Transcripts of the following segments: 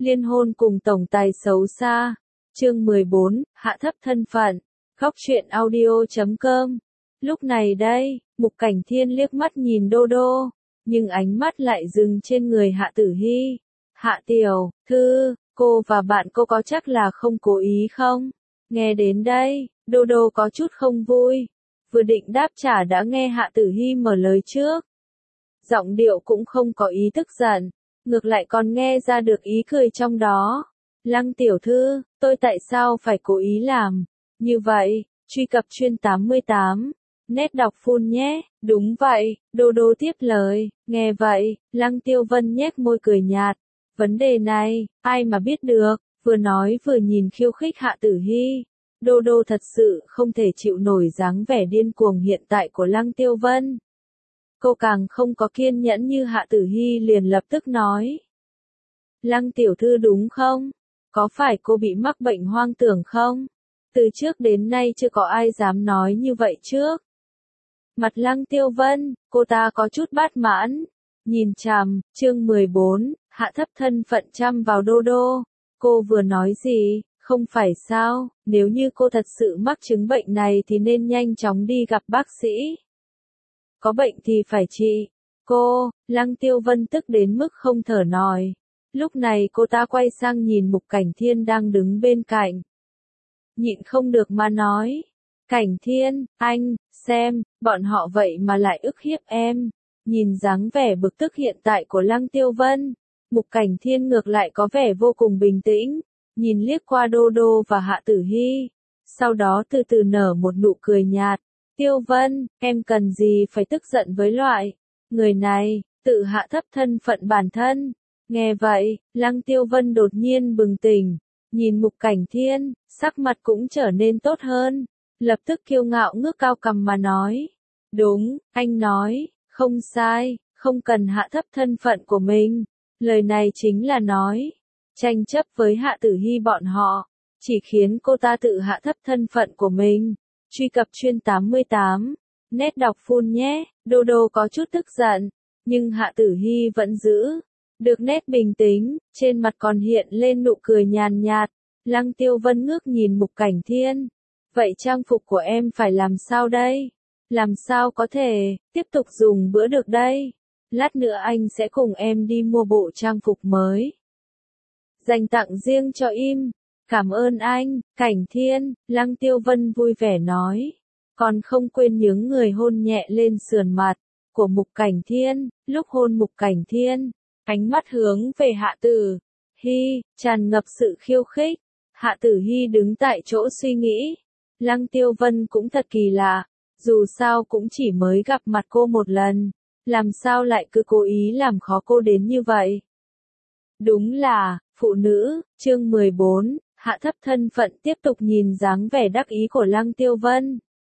Liên hôn cùng tổng tài xấu xa. Chương 14, hạ thấp thân phận. Góc truyện audio.com. Lúc này đây, Mục Cảnh Thiên liếc mắt nhìn Đô Đô, nhưng ánh mắt lại dừng trên người Hạ Tử Hi. Hạ tiểu thư, cô và bạn cô có chắc là không cố ý không? Nghe đến đây, Đô Đô có chút không vui. Vừa định đáp trả đã nghe Hạ Tử Hi mở lời trước. Giọng điệu cũng không có ý tức giận, ngược lại còn nghe ra được ý cười trong đó. Lăng tiểu thư, tôi tại sao phải cố ý làm như vậy? Truy cập chuyên 88. Nét đọc full nhé. Đúng vậy, Đô Đô tiếp lời. Nghe vậy, Lăng Tiêu Vân nhếch môi cười nhạt. Vấn đề này, ai mà biết được. Vừa nói vừa nhìn khiêu khích Hạ Tử Hi. Đô Đô thật sự không thể chịu nổi dáng vẻ điên cuồng hiện tại của Lăng Tiêu Vân. Cô càng không có kiên nhẫn như Hạ Tử Hi liền lập tức nói. Lăng tiểu thư đúng không? Có phải cô bị mắc bệnh hoang tưởng không? Từ trước đến nay chưa có ai dám nói như vậy trước. Mặt Lăng Tiêu Vân, cô ta có chút bát mãn. Nhìn chằm, chương 14, hạ thấp thân phận chăm vào Đô Đô. Cô vừa nói gì, không phải sao, nếu như cô thật sự mắc chứng bệnh này thì nên nhanh chóng đi gặp bác sĩ. Có bệnh thì phải trị. Cô, Lăng Tiêu Vân tức đến mức không thở nổi. Lúc này cô ta quay sang nhìn Mục Cảnh Thiên đang đứng bên cạnh. Nhịn không được mà nói. Cảnh Thiên, anh, xem, bọn họ vậy mà lại ức hiếp em. Nhìn dáng vẻ bực tức hiện tại của Lăng Tiêu Vân, Mục Cảnh Thiên ngược lại có vẻ vô cùng bình tĩnh. Nhìn liếc qua Đô Đô và Hạ Tử Hi. Sau đó từ từ nở một nụ cười nhạt. Tiêu Vân, em cần gì phải tức giận với loại người này, tự hạ thấp thân phận bản thân. Nghe vậy, Lăng Tiêu Vân đột nhiên bừng tỉnh, nhìn Mục Cảnh Thiên, sắc mặt cũng trở nên tốt hơn, lập tức kiêu ngạo ngước cao cằm mà nói. Đúng, anh nói, không sai, không cần hạ thấp thân phận của mình. Lời này chính là nói, tranh chấp với Hạ Tử Hi bọn họ, chỉ khiến cô ta tự hạ thấp thân phận của mình. Truy cập chuyên 88. Nét đọc full nhé. Đô Đô có chút tức giận, nhưng Hạ Tử Hi vẫn giữ được nét bình tĩnh, trên mặt còn hiện lên nụ cười nhàn nhạt. Lăng Tiêu Vân ngước nhìn Mục Cảnh Thiên. Vậy trang phục của em phải làm sao đây? Làm sao có thể tiếp tục dùng bữa được đây? Lát nữa anh sẽ cùng em đi mua bộ trang phục mới. Dành tặng riêng cho im. Cảm ơn anh, Cảnh Thiên, Lăng Tiêu Vân vui vẻ nói. Còn không quên nhướng người hôn nhẹ lên sườn mặt của Mục Cảnh Thiên. Lúc hôn Mục Cảnh Thiên, ánh mắt hướng về Hạ Tử Hi, tràn ngập sự khiêu khích. Hạ Tử Hi đứng tại chỗ suy nghĩ. Lăng Tiêu Vân cũng thật kỳ lạ, dù sao cũng chỉ mới gặp mặt cô một lần, làm sao lại cứ cố ý làm khó cô đến như vậy. Đúng là, phụ nữ, chương 14, hạ thấp thân phận tiếp tục nhìn dáng vẻ đắc ý của Lăng Tiêu Vân.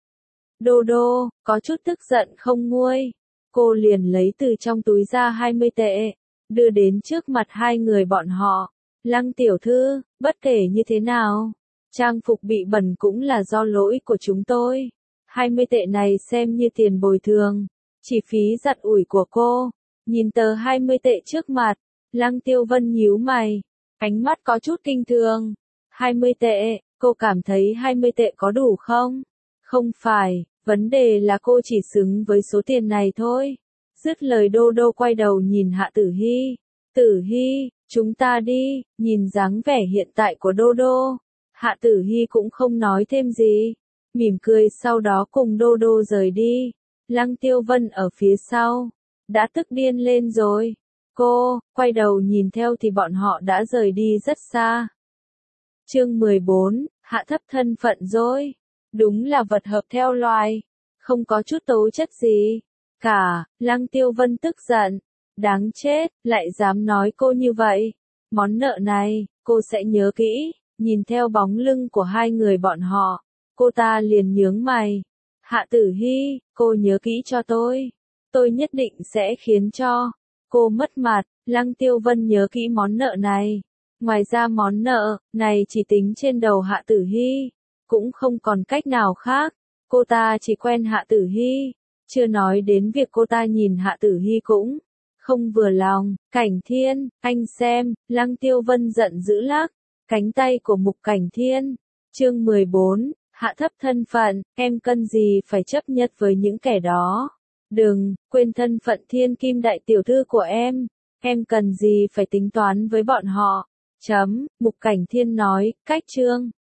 Đô Đô, có chút tức giận không nguôi. Cô liền lấy từ trong túi ra 20 tệ, đưa đến trước mặt hai người bọn họ. Lăng tiểu thư, bất kể như thế nào, trang phục bị bẩn cũng là do lỗi của chúng tôi. 20 tệ này xem như tiền bồi thường, chỉ phí giặt ủi của cô. Nhìn tờ 20 tệ trước mặt, Lăng Tiêu Vân nhíu mày, ánh mắt có chút kinh thường. 20 tệ, cô cảm thấy 20 tệ có đủ không? Không phải, vấn đề là cô chỉ xứng với số tiền này thôi. Dứt lời Đô Đô quay đầu nhìn Hạ Tử Hi. Tử Hi, chúng ta đi. Nhìn dáng vẻ hiện tại của Đô Đô, Hạ Tử Hi cũng không nói thêm gì, mỉm cười sau đó cùng Đô Đô rời đi. Lăng Tiêu Vân ở phía sau, đã tức điên lên rồi. Cô, quay đầu nhìn theo thì bọn họ đã rời đi rất xa. Chương 14, hạ thấp thân phận rồi. Đúng là vật hợp theo loài, không có chút tố chất gì cả. Lăng Tiêu Vân tức giận, đáng chết, lại dám nói cô như vậy. Món nợ này, cô sẽ nhớ kỹ. Nhìn theo bóng lưng của hai người bọn họ, cô ta liền nhướng mày. Hạ Tử Hi, cô nhớ kỹ cho tôi nhất định sẽ khiến cho cô mất mặt. Lăng Tiêu Vân nhớ kỹ món nợ này. Ngoài ra món nợ này chỉ tính trên đầu Hạ Tử Hi, cũng không còn cách nào khác. Cô ta chỉ quen Hạ Tử Hi, chưa nói đến việc cô ta nhìn Hạ Tử Hi cũng không vừa lòng, Cảnh Thiên, anh xem, Lăng Tiêu Vân giận dữ lắc, cánh tay của Mục Cảnh Thiên. Chương 14, hạ thấp thân phận, em cần gì phải chấp nhất với những kẻ đó. Đừng, quên thân phận thiên kim đại tiểu thư của em cần gì phải tính toán với bọn họ. Mục Cảnh Thiên nói, cách chương.